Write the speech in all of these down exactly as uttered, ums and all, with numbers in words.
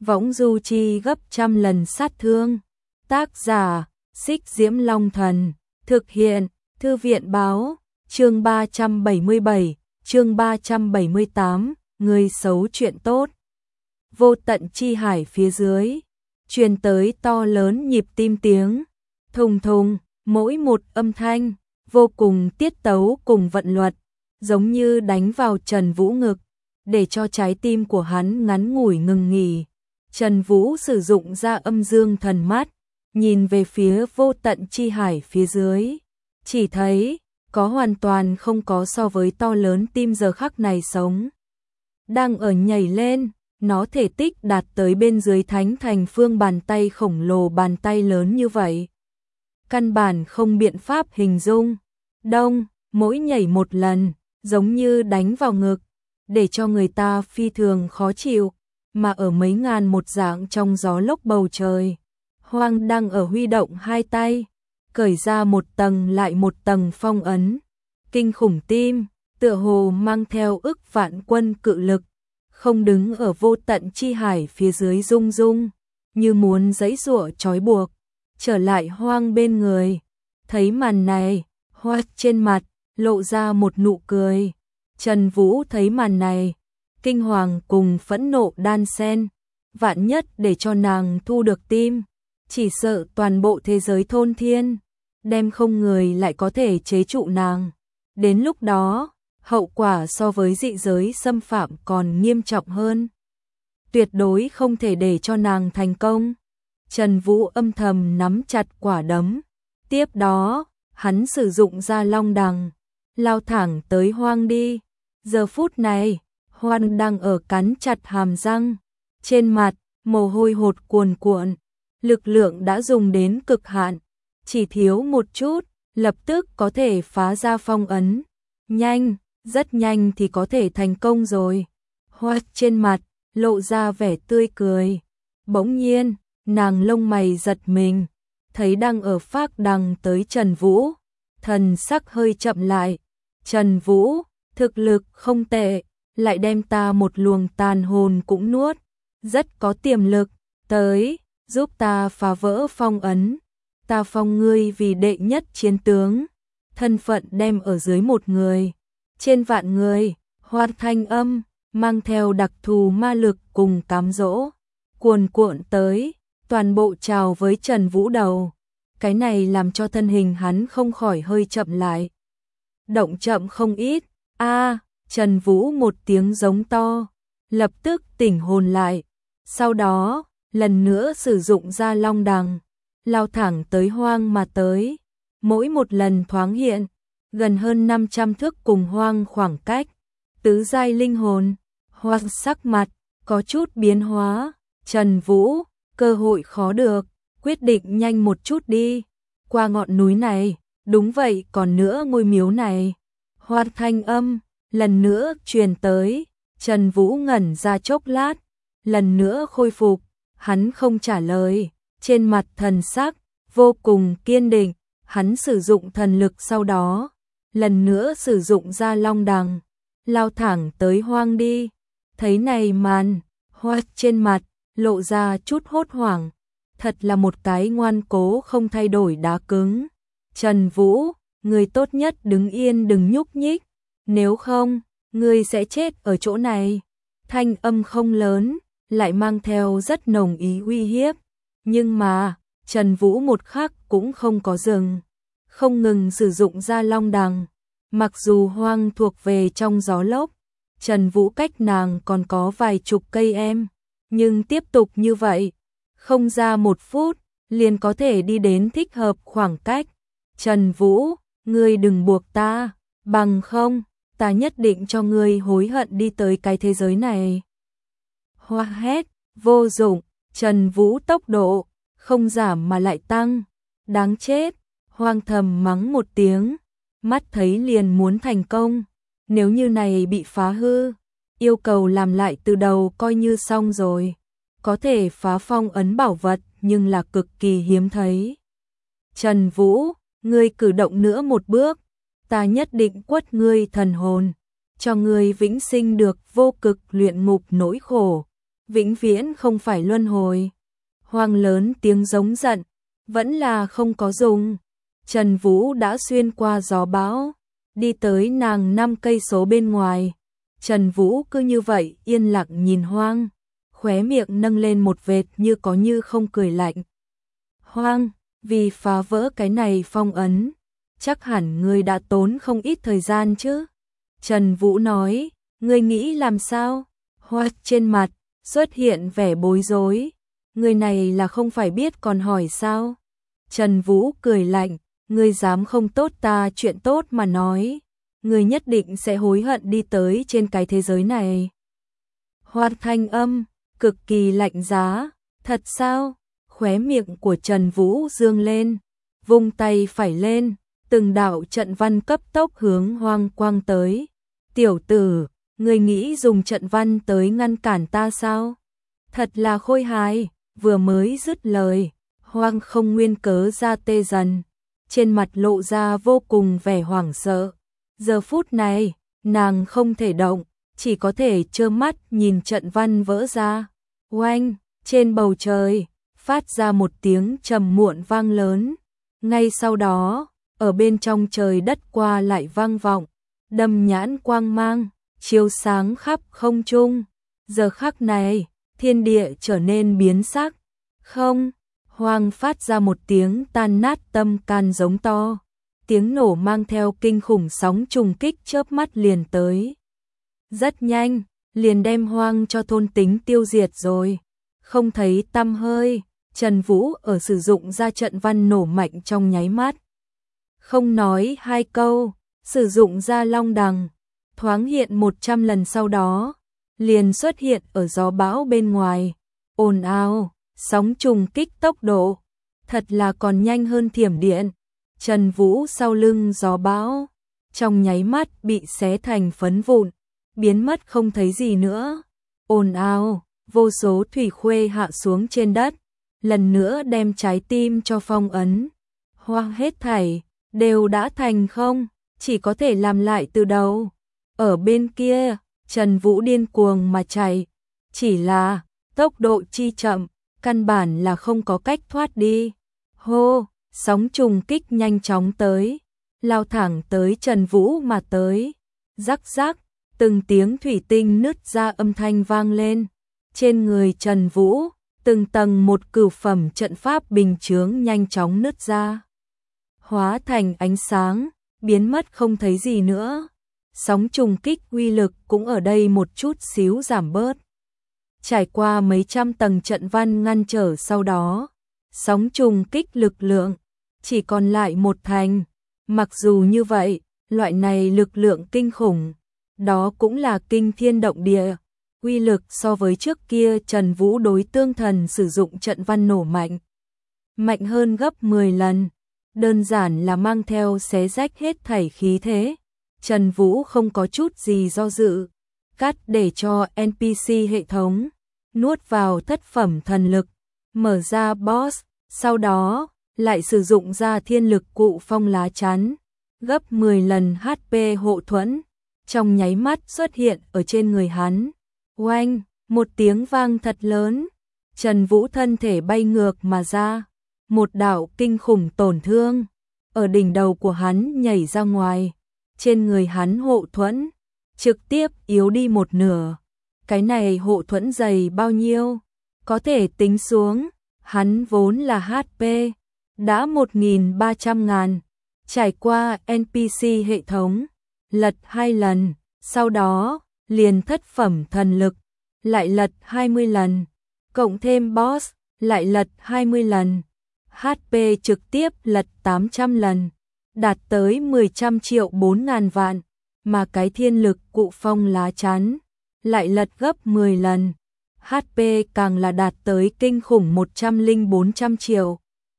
võng du chi gấp trăm lần sát thương. Tác giả, Xích Diễm Long Thần, thực hiện, Thư viện báo, chương ba trăm bảy mươi bảy, chương ba trăm bảy mươi tám, người xấu chuyện tốt. Vô tận chi hải phía dưới, truyền tới to lớn nhịp tim tiếng, thùng thùng, mỗi một âm thanh, vô cùng tiết tấu cùng vận luật, giống như đánh vào Trần Vũ ngực, để cho trái tim của hắn ngắn ngủi ngừng nghỉ. Trần Vũ sử dụng ra âm dương thần mắt, nhìn về phía vô tận chi hải phía dưới, chỉ thấy có hoàn toàn không có so với to lớn tim giờ khắc này sống. Đang ở nhảy lên, nó thể tích đạt tới bên dưới Thánh Thành Phương bàn tay khổng lồ, bàn tay lớn như vậy. Căn bản không biện pháp hình dung. Đông, mỗi nhảy một lần, giống như đánh vào ngực, để cho người ta phi thường khó chịu, mà ở mấy ngàn một dạng trong gió lốc bầu trời. Hoang đang ở huy động hai tay, cởi ra một tầng lại một tầng phong ấn. Kinh khủng tim, tựa hồ mang theo ức vạn quân cự lực, không đứng ở vô tận chi hải phía dưới rung rung, như muốn giãy giụa trói buộc, trở lại Hoang bên người. Thấy màn này, Hoa trên mặt lộ ra một nụ cười. Trần Vũ thấy màn này, kinh hoàng cùng phẫn nộ đan xen, vạn nhất để cho nàng thu được tim, chỉ sợ toàn bộ thế giới thôn thiên, đem không người lại có thể chế trụ nàng. Đến lúc đó, hậu quả so với dị giới xâm phạm còn nghiêm trọng hơn. Tuyệt đối không thể để cho nàng thành công. Trần Vũ âm thầm nắm chặt quả đấm. Tiếp đó, hắn sử dụng ra long đằng, lao thẳng tới Hoang đi. Giờ phút này, Hoang đang ở cắn chặt hàm răng, trên mặt, mồ hôi hột cuồn cuộn, lực lượng đã dùng đến cực hạn, chỉ thiếu một chút, lập tức có thể phá ra phong ấn. Nhanh, rất nhanh thì có thể thành công rồi. Hoa trên mặt, lộ ra vẻ tươi cười. Bỗng nhiên, nàng lông mày giật mình, thấy đang ở phác đằng tới Trần Vũ, thần sắc hơi chậm lại. Trần Vũ, thực lực không tệ, lại đem ta một luồng tàn hồn cũng nuốt, rất có tiềm lực, tới, giúp ta phá vỡ phong ấn. Ta phong ngươi vì đệ nhất chiến tướng, thân phận đem ở dưới một người, trên vạn người. Hoa thanh âm, mang theo đặc thù ma lực cùng cám dỗ, cuồn cuộn tới, toàn bộ trào với Trần Vũ đầu. Cái này làm cho thân hình hắn không khỏi hơi chậm lại. Động chậm không ít. A, Trần Vũ một tiếng giống to, lập tức tỉnh hồn lại. Sau đó, lần nữa sử dụng ra long đằng, lao thẳng tới Hoang mà tới. Mỗi một lần thoáng hiện, gần hơn năm trăm thước cùng Hoang khoảng cách. Tứ giai linh hồn, Hoang sắc mặt, có chút biến hóa. Trần Vũ, cơ hội khó được, quyết định nhanh một chút đi. Qua ngọn núi này, đúng vậy, còn nữa ngôi miếu này. Hoa thanh âm, lần nữa truyền tới. Trần Vũ ngẩn ra chốc lát, lần nữa khôi phục, hắn không trả lời, trên mặt thần sắc vô cùng kiên định. Hắn sử dụng thần lực, sau đó lần nữa sử dụng ra long đằng, lao thẳng tới Hoang đi. Thấy này màn, Hoa trên mặt lộ ra chút hốt hoảng, thật là một cái ngoan cố không thay đổi đá cứng. Trần Vũ, người tốt nhất đứng yên đừng nhúc nhích, nếu không, người sẽ chết ở chỗ này. Thanh âm không lớn, lại mang theo rất nồng ý uy hiếp. Nhưng mà, Trần Vũ một khắc cũng không có dừng, không ngừng sử dụng ra long đằng. Mặc dù Hoang thuộc về trong gió lốc, Trần Vũ cách nàng còn có vài chục cây em, nhưng tiếp tục như vậy, không ra một phút, liền có thể đi đến thích hợp khoảng cách. Trần Vũ, ngươi đừng buộc ta, bằng không, ta nhất định cho ngươi hối hận đi tới cái thế giới này. Hoa hét, vô dụng. Trần Vũ tốc độ, không giảm mà lại tăng. Đáng chết. Hoang thầm mắng một tiếng, mắt thấy liền muốn thành công. Nếu như này bị phá hư, yêu cầu làm lại từ đầu coi như xong rồi. Có thể phá phong ấn bảo vật nhưng là cực kỳ hiếm thấy. Trần Vũ, ngươi cử động nữa một bước, ta nhất định quất ngươi thần hồn, cho ngươi vĩnh sinh được vô cực luyện ngục nỗi khổ. vĩnh viễn không phải luân hồi. Hoang lớn tiếng giống giận, vẫn là không có dùng. Trần Vũ đã xuyên qua gió bão, đi tới nàng năm cây số bên ngoài. Trần Vũ cứ như vậy yên lặng nhìn Hoang, khóe miệng nâng lên một vệt như có như không cười lạnh. Hoang, vì phá vỡ cái này phong ấn, chắc hẳn ngươi đã tốn không ít thời gian chứ. Trần Vũ nói, ngươi nghĩ làm sao? Hoa trên mặt xuất hiện vẻ bối rối. Người này là không phải biết còn hỏi sao? Trần Vũ cười lạnh, ngươi dám không tốt ta chuyện tốt mà nói, ngươi nhất định sẽ hối hận đi tới trên cái thế giới này. Hoa thanh âm cực kỳ lạnh giá, thật sao? Khóe miệng của Trần Vũ dương lên, vung tay phải lên, từng đạo trận văn cấp tốc hướng Hoang quang tới. Tiểu tử, ngươi nghĩ dùng trận văn tới ngăn cản ta sao? Thật là khôi hài. Vừa mới dứt lời, Hoang không nguyên cớ ra tê dần, trên mặt lộ ra vô cùng vẻ hoảng sợ. Giờ phút này, nàng không thể động, chỉ có thể trơ mắt nhìn trận văn vỡ ra. Oanh, trên bầu trời, phát ra một tiếng trầm muộn vang lớn. Ngay sau đó, ở bên trong trời đất qua lại vang vọng, đâm nhãn quang mang, chiếu sáng khắp không trung. Giờ khắc này, thiên địa trở nên biến sắc. Không, Hoang phát ra một tiếng tan nát tâm can giống to. Tiếng nổ mang theo kinh khủng sóng trùng kích chớp mắt liền tới. Rất nhanh, liền đem Hoang cho thôn tính tiêu diệt rồi. Không thấy tăm hơi, Trần Vũ ở sử dụng ra trận văn nổ mạnh trong nháy mắt. Không nói hai câu, sử dụng ra long đằng, thoáng hiện một trăm lần sau đó, liền xuất hiện ở gió bão bên ngoài. Ồn ào, sóng trùng kích tốc độ, thật là còn nhanh hơn thiểm điện. Trần Vũ sau lưng gió bão, trong nháy mắt bị xé thành phấn vụn, biến mất không thấy gì nữa. Ồn ào, vô số thủy khuê hạ xuống trên đất, lần nữa đem trái tim cho phong ấn. Hoa hết thảy, đều đã thành không, chỉ có thể làm lại từ đầu. Ở bên kia, Trần Vũ điên cuồng mà chạy, chỉ là tốc độ chi chậm, căn bản là không có cách thoát đi. Hô, sóng trùng kích nhanh chóng tới, lao thẳng tới Trần Vũ mà tới. Rắc rắc, từng tiếng thủy tinh nứt ra âm thanh vang lên. Trên người Trần Vũ, từng tầng một cửu phẩm trận pháp bình chướng nhanh chóng nứt ra, hóa thành ánh sáng, biến mất không thấy gì nữa. Sóng trùng kích uy lực cũng ở đây một chút xíu giảm bớt. Trải qua mấy trăm tầng trận văn ngăn trở sau đó, sóng trùng kích lực lượng chỉ còn lại một thành. Mặc dù như vậy, loại này lực lượng kinh khủng, đó cũng là kinh thiên động địa. Uy lực so với trước kia Trần Vũ đối tương thần sử dụng trận văn nổ mạnh, mạnh hơn gấp mười lần, đơn giản là mang theo xé rách hết thảy khí thế. Trần Vũ không có chút gì do dự, cắt để cho en pê xê hệ thống nuốt vào thất phẩm thần lực, mở ra boss, sau đó lại sử dụng ra thiên lực cụ phong lá chắn, gấp mười lần hát pê hộ thuẫn, trong nháy mắt xuất hiện ở trên người hắn. Oanh, một tiếng vang thật lớn, Trần Vũ thân thể bay ngược mà ra, một đạo kinh khủng tổn thương ở đỉnh đầu của hắn nhảy ra ngoài. Trên người hắn hộ thuẫn trực tiếp yếu đi một nửa. Cái này hộ thuẫn dày bao nhiêu? Có thể tính xuống, hắn vốn là hát pê đã một nghìn ba trăm ngàn, trải qua en pê xê hệ thống lật hai lần, sau đó liền thất phẩm thần lực lại lật hai mươi lần, cộng thêm boss lại lật hai mươi lần, hát pê trực tiếp lật tám trăm lần, đạt tới mười trăm triệu bốn ngàn vạn, mà cái thiên lực cụ phong lá chắn lại lật gấp mười lần, hát pê càng là đạt tới kinh khủng một trăm lẻ bốn trăm triệu.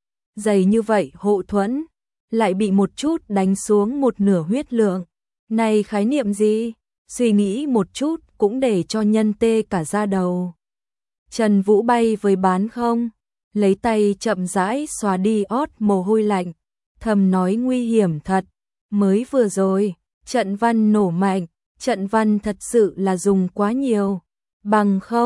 Dày như vậy hộ thuẫn lại bị một chút đánh xuống một nửa huyết lượng. Này khái niệm gì? Suy nghĩ một chút cũng để cho nhân tê cả da đầu. Trần Vũ bay với bán không, lấy tay chậm rãi xóa đi ót mồ hôi lạnh, thầm nói nguy hiểm thật. Mới vừa rồi, trận văn nổ mạnh, trận văn thật sự là dùng quá nhiều. Bằng không,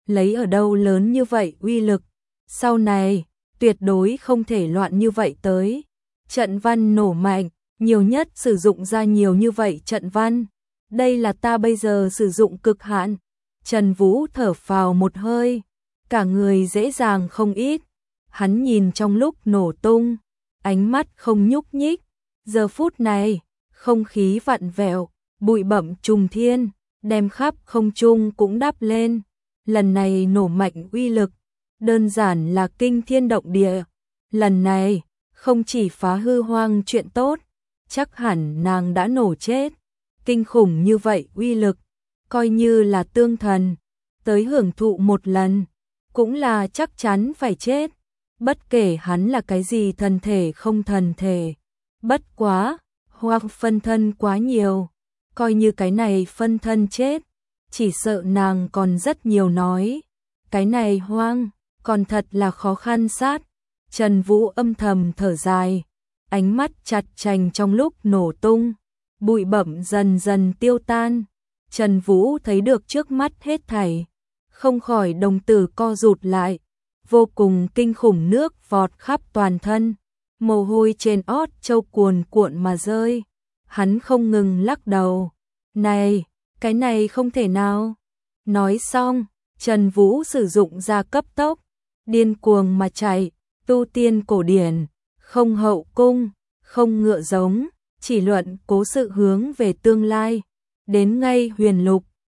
lấy ở đâu lớn như vậy uy lực, sau này, tuyệt đối không thể loạn như vậy tới. Trận văn nổ mạnh, nhiều nhất sử dụng ra nhiều như vậy trận văn. Đây là ta bây giờ sử dụng cực hạn. Trần Vũ thở phào một hơi, cả người dễ dàng không ít. Hắn nhìn trong lúc nổ tung, ánh mắt không nhúc nhích. Giờ phút này, không khí vặn vẹo, bụi bặm trùng thiên, đem khắp không trung cũng đắp lên. Lần này nổ mạnh uy lực, đơn giản là kinh thiên động địa. Lần này, không chỉ phá hư hoang chuyện tốt, chắc hẳn nàng đã nổ chết. Kinh khủng như vậy uy lực, coi như là tương thần, tới hưởng thụ một lần, cũng là chắc chắn phải chết. Bất kể hắn là cái gì thần thể không thần thể. Bất quá, hoặc phân thân quá nhiều, coi như cái này phân thân chết, chỉ sợ nàng còn rất nhiều nói. Cái này hoang, còn thật là khó khăn sát. Trần Vũ âm thầm thở dài, ánh mắt chặt chành trong lúc nổ tung, bụi bặm dần dần tiêu tan. Trần Vũ thấy được trước mắt hết thảy, không khỏi đồng tử co rụt lại, vô cùng kinh khủng nước vọt khắp toàn thân, mồ hôi trên ót châu cuồn cuộn mà rơi. Hắn không ngừng lắc đầu, này, cái này không thể nào. Nói xong, Trần Vũ sử dụng ra cấp tốc, điên cuồng mà chạy, tu tiên cổ điển, không hậu cung, không ngựa giống, chỉ luận cố sự hướng về tương lai. Đến ngay huyền lục,